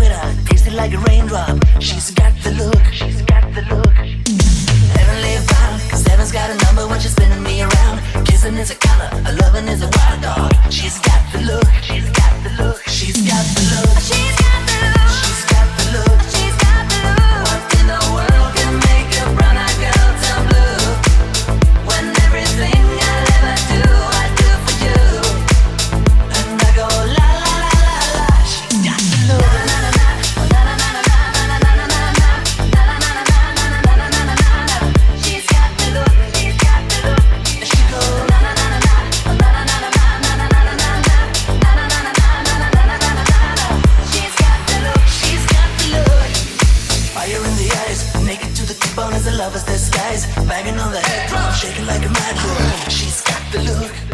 sweater, tasted like a raindrop. She's got the look, she's got the look. Heavenly bound, 'cause heaven's got a number when she's spinning me around. Kissing is a color, a loving is a wild dog. She's got the look, she's got the look, she's got the look. She's got the look, she's got the look, she's got the look. What in the world can make a brown-eyed girl turn blue? When everything I'll ever do, I do for you. And I go la la la la la. She's got the look. She's got the look, she's got the look. She goes na na na na na na na na na na na na na na na na. She's got the look, she's got the look. Fire in the eyes, naked to the bone as a lover's disguise. Banging on the head drum, shaking like a mad bull. She's got the look.